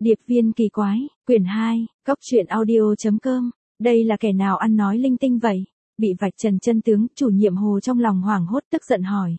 Điệp viên kỳ quái, quyển 2, coctruyện.audio.com. Đây là kẻ nào ăn nói linh tinh vậy? Bị vạch trần chân tướng, chủ nhiệm Hồ trong lòng hoảng hốt tức giận hỏi.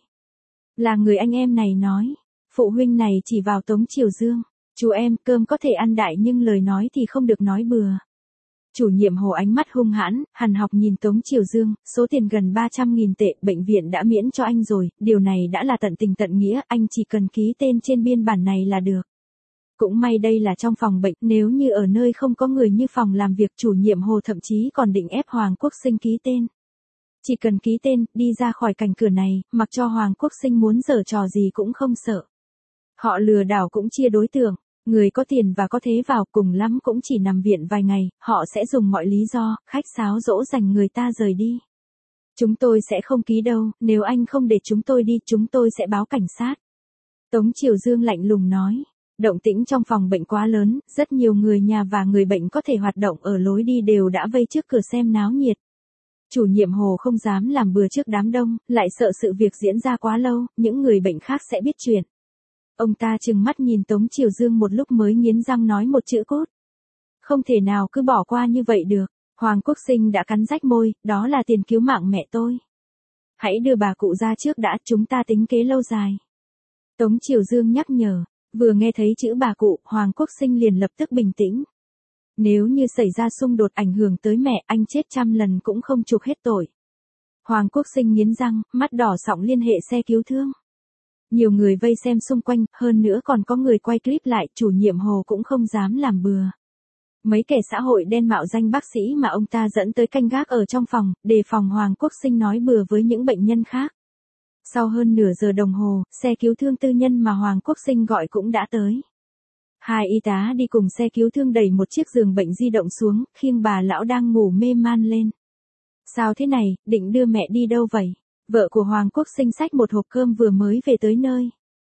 Là người anh em này nói. Phụ huynh này chỉ vào Tống Triều Dương. Chú em, cơm có thể ăn đại nhưng lời nói thì không được nói bừa. Chủ nhiệm Hồ ánh mắt hung hãn, hằn học nhìn Tống Triều Dương, số tiền gần 300.000 tệ, bệnh viện đã miễn cho anh rồi, điều này đã là tận tình tận nghĩa, anh chỉ cần ký tên trên biên bản này là được. Cũng may đây là trong phòng bệnh, nếu như ở nơi không có người như phòng làm việc, chủ nhiệm Hồ thậm chí còn định ép Hoàng Quốc Sinh ký tên. Chỉ cần ký tên, đi ra khỏi cánh cửa này, mặc cho Hoàng Quốc Sinh muốn giở trò gì cũng không sợ. Họ lừa đảo cũng chia đối tượng, người có tiền và có thế vào, cùng lắm cũng chỉ nằm viện vài ngày, họ sẽ dùng mọi lý do, khách sáo dỗ dành người ta rời đi. Chúng tôi sẽ không ký đâu, nếu anh không để chúng tôi đi, chúng tôi sẽ báo cảnh sát. Tống Triều Dương lạnh lùng nói. Động tĩnh trong phòng bệnh quá lớn, rất nhiều người nhà và người bệnh có thể hoạt động ở lối đi đều đã vây trước cửa xem náo nhiệt. Chủ nhiệm Hồ không dám làm bừa trước đám đông, lại sợ sự việc diễn ra quá lâu, những người bệnh khác sẽ biết chuyện. Ông ta trừng mắt nhìn Tống Triều Dương một lúc mới nghiến răng nói một chữ cốt. Không thể nào cứ bỏ qua như vậy được, Hoàng Quốc Sinh đã cắn rách môi, đó là tiền cứu mạng mẹ tôi. Hãy đưa bà cụ ra trước đã, chúng ta tính kế lâu dài. Tống Triều Dương nhắc nhở. Vừa nghe thấy chữ bà cụ, Hoàng Quốc Sinh liền lập tức bình tĩnh. Nếu như xảy ra xung đột ảnh hưởng tới mẹ, anh chết 100 lần cũng không chuộc hết tội. Hoàng Quốc Sinh nghiến răng, mắt đỏ sọng liên hệ xe cứu thương. Nhiều người vây xem xung quanh, hơn nữa còn có người quay clip lại, chủ nhiệm Hồ cũng không dám làm bừa. Mấy kẻ xã hội đen mạo danh bác sĩ mà ông ta dẫn tới canh gác ở trong phòng, đề phòng Hoàng Quốc Sinh nói bừa với những bệnh nhân khác. Sau hơn nửa giờ đồng hồ, xe cứu thương tư nhân mà Hoàng Quốc Sinh gọi cũng đã tới. Hai y tá đi cùng xe cứu thương đẩy một chiếc giường bệnh di động xuống, khiêng bà lão đang ngủ mê man lên. Sao thế này, định đưa mẹ đi đâu vậy? Vợ của Hoàng Quốc Sinh xách một hộp cơm vừa mới về tới nơi.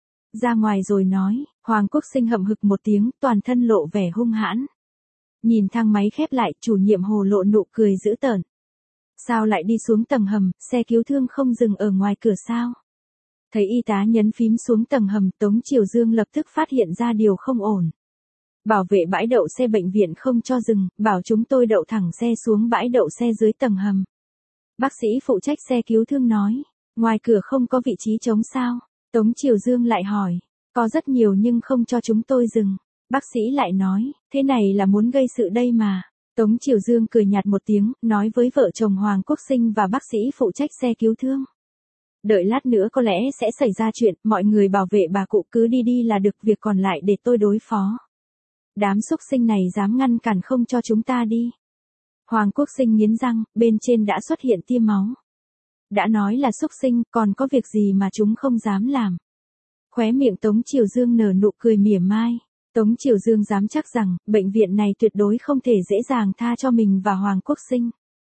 Ra ngoài rồi nói, Hoàng Quốc Sinh hậm hực một tiếng, toàn thân lộ vẻ hung hãn. Nhìn thang máy khép lại, chủ nhiệm Hồ lộ nụ cười dữ tợn. Sao lại đi xuống tầng hầm, xe cứu thương không dừng ở ngoài cửa sao? Thấy y tá nhấn phím xuống tầng hầm, Tống Triều Dương lập tức phát hiện ra điều không ổn. Bảo vệ bãi đậu xe bệnh viện không cho dừng, bảo chúng tôi đậu thẳng xe xuống bãi đậu xe dưới tầng hầm. Bác sĩ phụ trách xe cứu thương nói, ngoài cửa không có vị trí trống sao? Tống Triều Dương lại hỏi, có rất nhiều nhưng không cho chúng tôi dừng. Bác sĩ lại nói, thế này là muốn gây sự đây mà. Tống Triều Dương cười nhạt một tiếng, nói với vợ chồng Hoàng Quốc Sinh và bác sĩ phụ trách xe cứu thương. Đợi lát nữa có lẽ sẽ xảy ra chuyện, mọi người bảo vệ bà cụ cứ đi đi là được, việc còn lại để tôi đối phó. Đám xúc sinh này dám ngăn cản không cho chúng ta đi. Hoàng Quốc Sinh nghiến răng, bên trên đã xuất hiện tia máu. Đã nói là xúc sinh, còn có việc gì mà chúng không dám làm. Khóe miệng Tống Triều Dương nở nụ cười mỉa mai. Tống Triều Dương dám chắc rằng, bệnh viện này tuyệt đối không thể dễ dàng tha cho mình và Hoàng Quốc Sinh.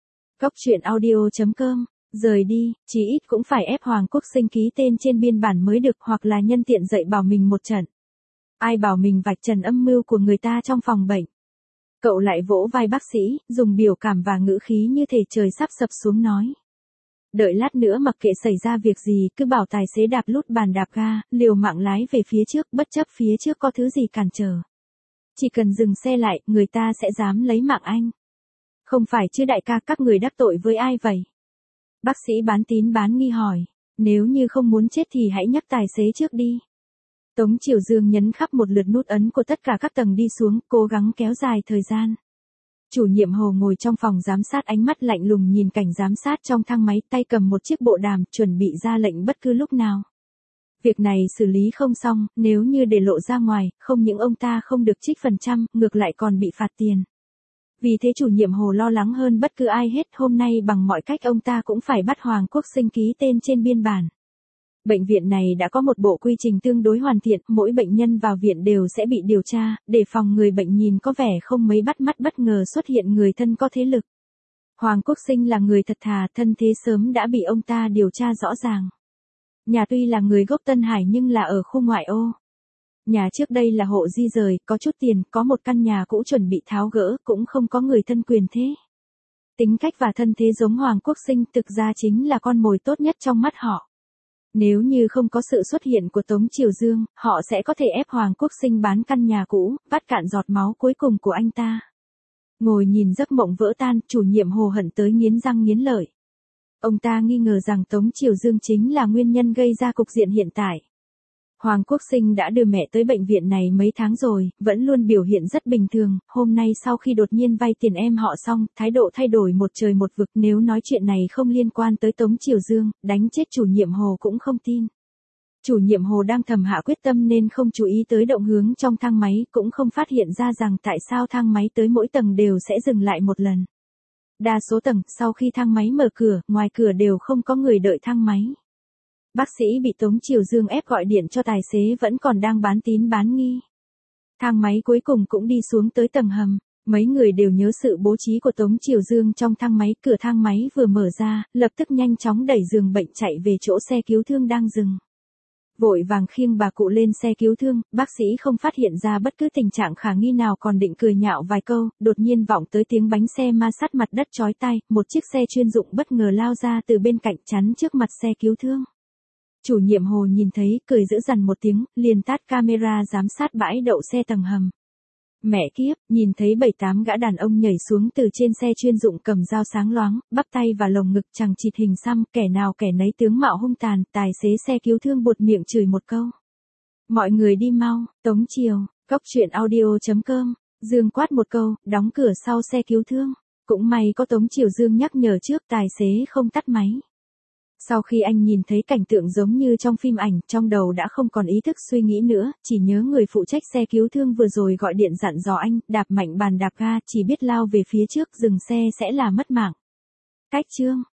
Coctruyện.audio.com. Rời đi, chí ít cũng phải ép Hoàng Quốc Sinh ký tên trên biên bản mới được, hoặc là nhân tiện dạy bảo mình một trận. Ai bảo mình vạch trần âm mưu của người ta trong phòng bệnh. Cậu lại vỗ vai bác sĩ, dùng biểu cảm và ngữ khí như thể trời sắp sập xuống nói. Đợi lát nữa mặc kệ xảy ra việc gì, cứ bảo tài xế đạp lút bàn đạp ga, liều mạng lái về phía trước, bất chấp phía trước có thứ gì cản trở. Chỉ cần dừng xe lại, người ta sẽ dám lấy mạng anh. Không phải chứ đại ca, các người đắc tội với ai vậy? Bác sĩ bán tín bán nghi hỏi, nếu như không muốn chết thì hãy nhắc tài xế trước đi. Tống Triều Dương nhấn khắp một lượt nút ấn của tất cả các tầng đi xuống, cố gắng kéo dài thời gian. Chủ nhiệm Hồ ngồi trong phòng giám sát, ánh mắt lạnh lùng nhìn cảnh giám sát trong thang máy, tay cầm một chiếc bộ đàm, chuẩn bị ra lệnh bất cứ lúc nào. Việc này xử lý không xong, nếu như để lộ ra ngoài, không những ông ta không được trích phần trăm, ngược lại còn bị phạt tiền. Vì thế chủ nhiệm Hồ lo lắng hơn bất cứ ai hết, hôm nay bằng mọi cách ông ta cũng phải bắt Hoàng Quốc Sinh ký tên trên biên bản. Bệnh viện này đã có một bộ quy trình tương đối hoàn thiện, mỗi bệnh nhân vào viện đều sẽ bị điều tra, để phòng người bệnh nhìn có vẻ không mấy bắt mắt bất ngờ xuất hiện người thân có thế lực. Hoàng Quốc Sinh là người thật thà, thân thế sớm đã bị ông ta điều tra rõ ràng. Nhà tuy là người gốc Tân Hải nhưng là ở khu ngoại ô. Nhà trước đây là hộ di rời, có chút tiền, có một căn nhà cũ chuẩn bị tháo gỡ, cũng không có người thân quyền thế. Tính cách và thân thế giống Hoàng Quốc Sinh thực ra chính là con mồi tốt nhất trong mắt họ. Nếu như không có sự xuất hiện của Tống Triều Dương, họ sẽ có thể ép Hoàng Quốc Sinh bán căn nhà cũ, vắt cạn giọt máu cuối cùng của anh ta. Ngồi nhìn giấc mộng vỡ tan, chủ nhiệm Hồ hận tới nghiến răng nghiến lợi. Ông ta nghi ngờ rằng Tống Triều Dương chính là nguyên nhân gây ra cục diện hiện tại. Hoàng Quốc Sinh đã đưa mẹ tới bệnh viện này mấy tháng rồi, vẫn luôn biểu hiện rất bình thường, hôm nay sau khi đột nhiên vay tiền em họ xong, thái độ thay đổi một trời một vực, nếu nói chuyện này không liên quan tới Tống Triều Dương, đánh chết chủ nhiệm Hồ cũng không tin. Chủ nhiệm Hồ đang thầm hạ quyết tâm nên không chú ý tới động hướng trong thang máy, cũng không phát hiện ra rằng tại sao thang máy tới mỗi tầng đều sẽ dừng lại một lần. Đa số tầng, sau khi thang máy mở cửa, ngoài cửa đều không có người đợi thang máy. Bác sĩ bị Tống Triều Dương ép gọi điện cho tài xế vẫn còn đang bán tín bán nghi. Thang máy cuối cùng cũng đi xuống tới tầng hầm. Mấy người đều nhớ sự bố trí của Tống Triều Dương trong thang máy. Cửa thang máy vừa mở ra, lập tức nhanh chóng đẩy giường bệnh chạy về chỗ xe cứu thương đang dừng. Vội vàng khiêng bà cụ lên xe cứu thương, bác sĩ không phát hiện ra bất cứ tình trạng khả nghi nào, còn định cười nhạo vài câu, đột nhiên vọng tới tiếng bánh xe ma sát mặt đất chói tai, một chiếc xe chuyên dụng bất ngờ lao ra từ bên cạnh chắn trước mặt xe cứu thương. Chủ nhiệm Hồ nhìn thấy, cười dữ dằn một tiếng, liền tắt camera giám sát bãi đậu xe tầng hầm. Mẹ kiếp, nhìn thấy 7-8 gã đàn ông nhảy xuống từ trên xe chuyên dụng cầm dao sáng loáng, bắp tay và lồng ngực chằng chịt hình xăm, kẻ nào kẻ nấy tướng mạo hung tàn, tài xế xe cứu thương buột miệng chửi một câu. Mọi người đi mau, Tống Triều, coctruyện.audio.com, Dương quát một câu, đóng cửa sau xe cứu thương. Cũng may có Tống Triều Dương nhắc nhở trước, tài xế không tắt máy. Sau khi anh nhìn thấy cảnh tượng giống như trong phim ảnh, trong đầu đã không còn ý thức suy nghĩ nữa, chỉ nhớ người phụ trách xe cứu thương vừa rồi gọi điện dặn dò anh, đạp mạnh bàn đạp ga, chỉ biết lao về phía trước, dừng xe sẽ là mất mạng. Cách chương